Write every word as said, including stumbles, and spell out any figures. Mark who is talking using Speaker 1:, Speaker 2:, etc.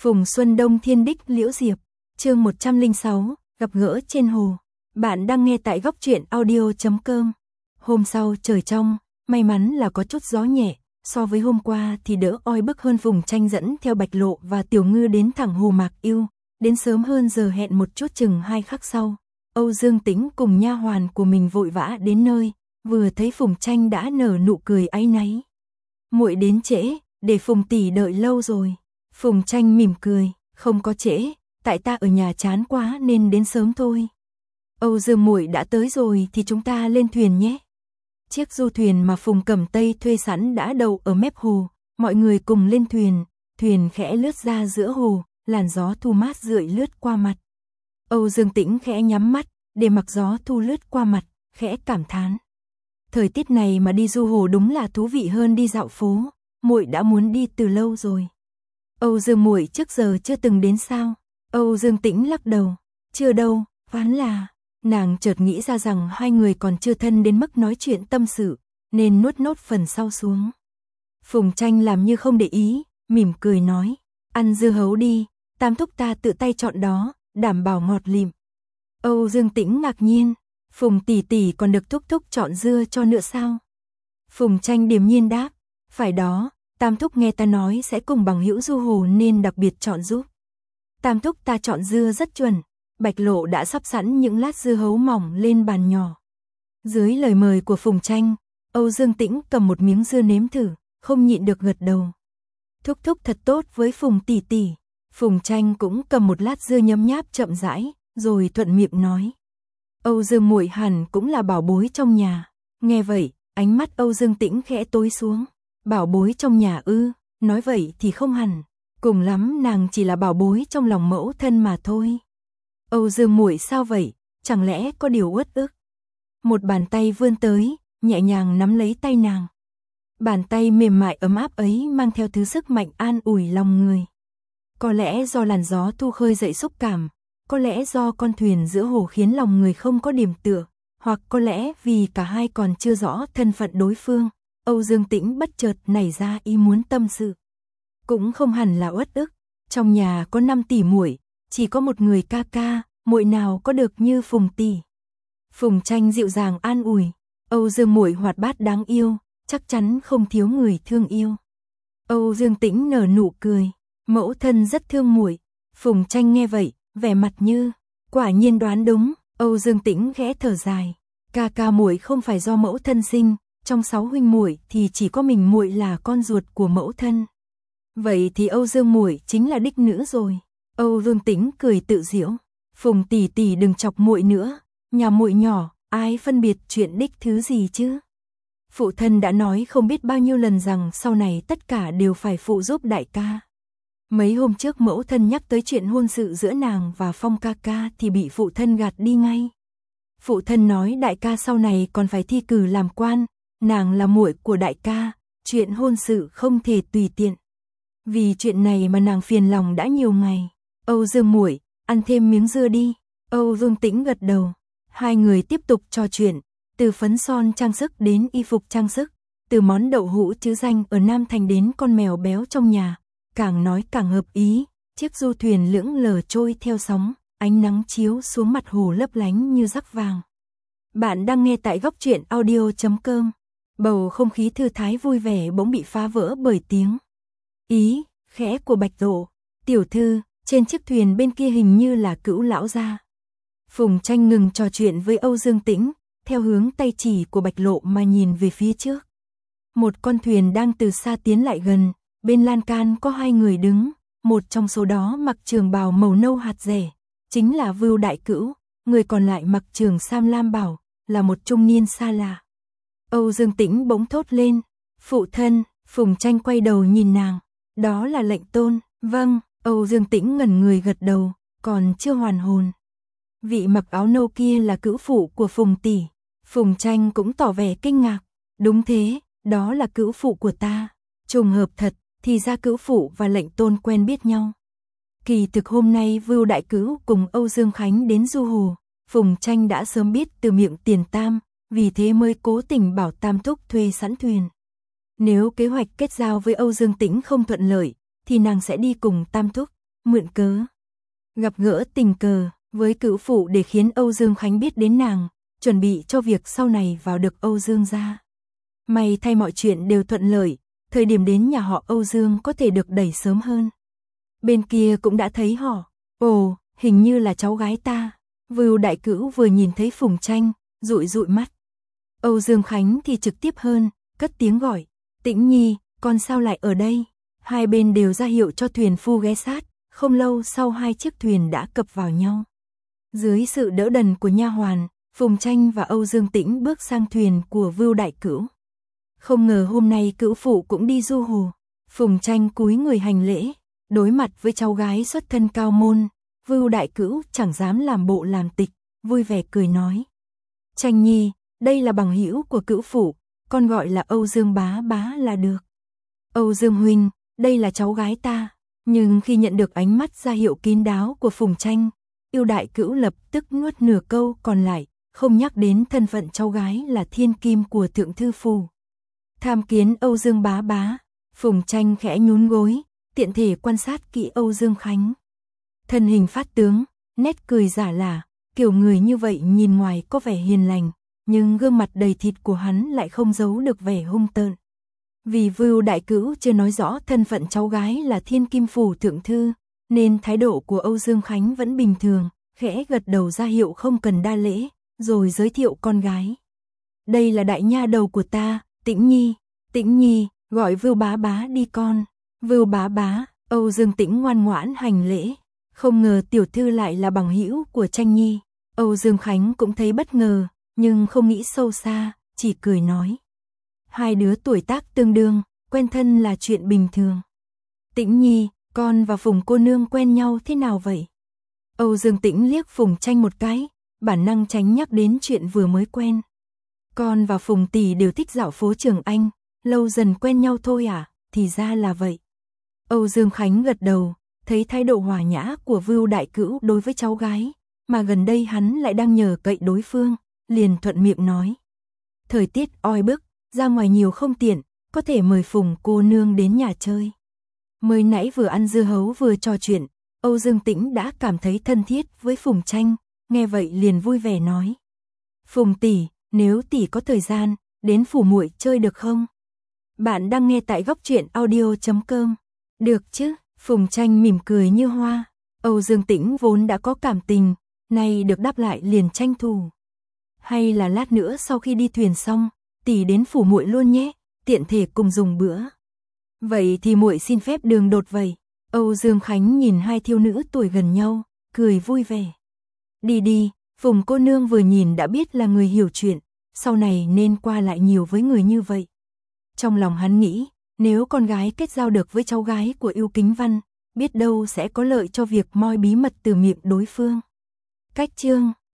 Speaker 1: Phùng Xuân Đông Thiên Đích Liễu Diệp, chương một trăm lẻ sáu, gặp gỡ trên hồ. Bạn đang nghe tại góc truyện audio chấm com. Hôm sau trời trong, may mắn là có chút gió nhẹ, so với hôm qua thì đỡ oi bức hơn. Phùng Tranh dẫn theo Bạch Lộ và Tiểu Ngư đến thẳng hồ Mạc Yêu, đến sớm hơn giờ hẹn một chút, chừng hai khắc sau. Âu Dương Tĩnh cùng nha hoàn của mình vội vã đến nơi, vừa thấy Phùng Tranh đã nở nụ cười áy náy. Muội đến trễ, để Phùng tỷ đợi lâu rồi. Phùng Tranh mỉm cười, không có trễ, tại ta ở nhà chán quá nên đến sớm thôi. Âu Dương muội đã tới rồi thì chúng ta lên thuyền nhé. Chiếc du thuyền mà Phùng Cẩm Tây thuê sẵn đã đậu ở mép hồ, mọi người cùng lên thuyền, thuyền khẽ lướt ra giữa hồ, làn gió thu mát rượi lướt qua mặt. Âu Dương Tĩnh khẽ nhắm mắt, để mặc gió thu lướt qua mặt, khẽ cảm thán. Thời tiết này mà đi du hồ đúng là thú vị hơn đi dạo phố, muội đã muốn đi từ lâu rồi. Âu Dương muội trước giờ chưa từng đến sao? Âu Dương Tĩnh lắc đầu, chưa đâu, phán là, nàng chợt nghĩ ra rằng hai người còn chưa thân đến mức nói chuyện tâm sự, nên nuốt nốt phần sau xuống. Phùng Tranh làm như không để ý, mỉm cười nói, ăn dưa hấu đi, tam thúc ta tự tay chọn đó, đảm bảo ngọt lịm. Âu Dương Tĩnh ngạc nhiên, Phùng tỷ tỷ còn được thúc thúc chọn dưa cho nữa sao? Phùng Tranh điềm nhiên đáp, phải đó, tam thúc nghe ta nói sẽ cùng bằng hữu du hồ nên đặc biệt chọn giúp. Tam thúc ta chọn dưa rất chuẩn. Bạch Lộ đã sắp sẵn những lát dưa hấu mỏng lên bàn nhỏ. Dưới lời mời của Phùng Tranh, Âu Dương Tĩnh cầm một miếng dưa nếm thử, không nhịn được gật đầu. Thúc thúc thật tốt với Phùng tỷ tỷ. Phùng Tranh cũng cầm một lát dưa nhấm nháp chậm rãi, rồi thuận miệng nói. Âu Dương muội hẳn cũng là bảo bối trong nhà. Nghe vậy, ánh mắt Âu Dương Tĩnh khẽ tối xuống. Bảo bối trong nhà ư, nói vậy thì không hẳn. Cùng lắm nàng chỉ là bảo bối trong lòng mẫu thân mà thôi. Âu Dương muội sao vậy, chẳng lẽ có điều uất ức? Một bàn tay vươn tới, nhẹ nhàng nắm lấy tay nàng. Bàn tay mềm mại ấm áp ấy mang theo thứ sức mạnh an ủi lòng người. Có lẽ do làn gió thu khơi dậy xúc cảm, có lẽ do con thuyền giữa hồ khiến lòng người không có điểm tựa, hoặc có lẽ vì cả hai còn chưa rõ thân phận đối phương, Âu Dương Tĩnh bất chợt nảy ra ý muốn tâm sự. Cũng không hẳn là uất ức, trong nhà có năm tỷ muội, chỉ có một người ca ca, muội nào có được như Phùng tỷ. Phùng Tranh dịu dàng an ủi, Âu Dương muội hoạt bát đáng yêu, chắc chắn không thiếu người thương yêu. Âu Dương Tĩnh nở nụ cười, mẫu thân rất thương muội. Phùng Tranh nghe vậy, vẻ mặt như, quả nhiên đoán đúng. Âu Dương Tĩnh khẽ thở dài, ca ca muội không phải do mẫu thân sinh, trong sáu huynh muội thì chỉ có mình muội là con ruột của mẫu thân. Vậy thì Âu Dương muội chính là đích nữ rồi. Âu Dương Tĩnh cười tự giễu, Phùng tỷ tỷ đừng chọc muội nữa, nhà muội nhỏ, ai phân biệt chuyện đích thứ gì chứ? Phụ thân đã nói không biết bao nhiêu lần rằng sau này tất cả đều phải phụ giúp đại ca. Mấy hôm trước mẫu thân nhắc tới chuyện hôn sự giữa nàng và Phong ca ca thì bị phụ thân gạt đi ngay. Phụ thân nói đại ca sau này còn phải thi cử làm quan, nàng là muội của đại ca, chuyện hôn sự không thể tùy tiện. Vì chuyện này mà nàng phiền lòng đã nhiều ngày. Âu Dương muội, ăn thêm miếng dưa đi. Âu Dương Tĩnh gật đầu. Hai người tiếp tục trò chuyện, từ phấn son trang sức đến y phục trang sức, từ món đậu hũ chứ danh ở Nam Thành đến con mèo béo trong nhà, càng nói càng hợp ý. Chiếc du thuyền lững lờ trôi theo sóng, ánh nắng chiếu xuống mặt hồ lấp lánh như rắc vàng. Bạn đang nghe tại góc truyện audio chấm com. Bầu không khí thư thái vui vẻ bỗng bị phá vỡ bởi tiếng ý khẽ của Bạch Lộ. Tiểu thư, trên chiếc thuyền bên kia hình như là Cữu lão gia. Phùng Tranh ngừng trò chuyện với Âu Dương Tĩnh, theo hướng tay chỉ của Bạch Lộ mà nhìn về phía trước. Một con thuyền đang từ xa tiến lại gần, bên lan can có hai người đứng, một trong số đó mặc trường bào màu nâu hạt rẻ, chính là Vưu Đại Cữu, người còn lại mặc trường sam lam bảo, là một trung niên xa lạ. Âu Dương Tĩnh bỗng thốt lên, phụ thân. Phùng Tranh quay đầu nhìn nàng, đó là lệnh tôn. Vâng. Âu Dương Tĩnh ngẩn người gật đầu, còn chưa hoàn hồn. Vị mặc áo nâu kia là cữu phụ của Phùng tỷ. Phùng Tranh cũng tỏ vẻ kinh ngạc, đúng thế, đó là cữu phụ của ta. Trùng hợp thật, thì ra cữu phụ và lệnh tôn quen biết nhau. Kỳ thực hôm nay Vưu Đại Cữu cùng Âu Dương Khánh đến du hồ, Phùng Tranh đã sớm biết từ miệng Tiền Tam, vì thế mới cố tình bảo Tam thúc thuê sẵn thuyền. Nếu kế hoạch kết giao với Âu Dương Tĩnh không thuận lợi, thì nàng sẽ đi cùng Tam thúc, mượn cớ gặp gỡ tình cờ với cữu phụ để khiến Âu Dương Khánh biết đến nàng, chuẩn bị cho việc sau này vào được Âu Dương gia. May thay mọi chuyện đều thuận lợi, thời điểm đến nhà họ Âu Dương có thể được đẩy sớm hơn. Bên kia cũng đã thấy họ, ồ, hình như là cháu gái ta. Vưu đại cữu vừa nhìn thấy Phùng Tranh, dụi dụi mắt. Âu Dương Khánh thì trực tiếp hơn, cất tiếng gọi, Tĩnh Nhi, con sao lại ở đây? Hai bên đều ra hiệu cho thuyền phu ghé sát, không lâu sau hai chiếc thuyền đã cập vào nhau. Dưới sự đỡ đần của nha hoàn, Phùng Tranh và Âu Dương Tĩnh bước sang thuyền của Vưu đại cữu. Không ngờ hôm nay cữu phụ cũng đi du hồ. Phùng Tranh cúi người hành lễ, đối mặt với cháu gái xuất thân cao môn, Vưu đại cữu chẳng dám làm bộ làm tịch, vui vẻ cười nói. Tranh Nhi, đây là bằng hữu của cữu phụ, con gọi là Âu Dương bá bá là được. Âu Dương huynh, đây là cháu gái ta. Nhưng khi nhận được ánh mắt ra hiệu kín đáo của Phùng Tranh, Yêu đại cữu lập tức nuốt nửa câu còn lại, không nhắc đến thân phận cháu gái là thiên kim của thượng thư phủ. Tham kiến Âu Dương bá bá, Phùng Tranh khẽ nhún gối, tiện thể quan sát kỹ Âu Dương Khánh. Thân hình phát tướng, nét cười giả lả, kiểu người như vậy nhìn ngoài có vẻ hiền lành, nhưng gương mặt đầy thịt của hắn lại không giấu được vẻ hung tợn. Vì Vưu đại cữu chưa nói rõ thân phận cháu gái là thiên kim phủ thượng thư, nên thái độ của Âu Dương Khánh vẫn bình thường, khẽ gật đầu ra hiệu không cần đa lễ, rồi giới thiệu con gái. Đây là đại nha đầu của ta, Tĩnh Nhi, Tĩnh Nhi, gọi Vưu bá bá đi con. Vưu bá bá, Âu Dương Tĩnh ngoan ngoãn hành lễ, không ngờ tiểu thư lại là bằng hữu của Tranh Nhi. Âu Dương Khánh cũng thấy bất ngờ, nhưng không nghĩ sâu xa, chỉ cười nói. Hai đứa tuổi tác tương đương, quen thân là chuyện bình thường. Tĩnh Nhi, con và Phùng cô nương quen nhau thế nào vậy? Âu Dương Tĩnh liếc Phùng Tranh một cái, bản năng tránh nhắc đến chuyện vừa mới quen. Con và Phùng tỷ đều thích dạo phố Trường Anh, lâu dần quen nhau thôi à, thì ra là vậy. Âu Dương Khánh gật đầu, thấy thái độ hòa nhã của Vưu đại cữu đối với cháu gái, mà gần đây hắn lại đang nhờ cậy đối phương, liền thuận miệng nói. Thời tiết oi bức, ra ngoài nhiều không tiện, có thể mời Phùng cô nương đến nhà chơi. Mới nãy vừa ăn dưa hấu vừa trò chuyện, Âu Dương Tĩnh đã cảm thấy thân thiết với Phùng Tranh, nghe vậy liền vui vẻ nói. Phùng tỷ, nếu tỷ có thời gian, đến phủ muội chơi được không? Bạn đang nghe tại góc truyện audio chấm com. Được chứ, Phùng Tranh mỉm cười như hoa. Âu Dương Tĩnh vốn đã có cảm tình, nay được đáp lại liền tranh thủ. Hay là lát nữa sau khi đi thuyền xong, tỷ đến phủ muội luôn nhé, tiện thể cùng dùng bữa. Vậy thì muội xin phép đường đột vậy. Âu Dương Khánh nhìn hai thiếu nữ tuổi gần nhau, cười vui vẻ. Đi đi, Phùng cô nương vừa nhìn đã biết là người hiểu chuyện, sau này nên qua lại nhiều với người như vậy. Trong lòng hắn nghĩ, nếu con gái kết giao được với cháu gái của Ưu Kính Văn, biết đâu sẽ có lợi cho việc moi bí mật từ miệng đối phương. Cách chương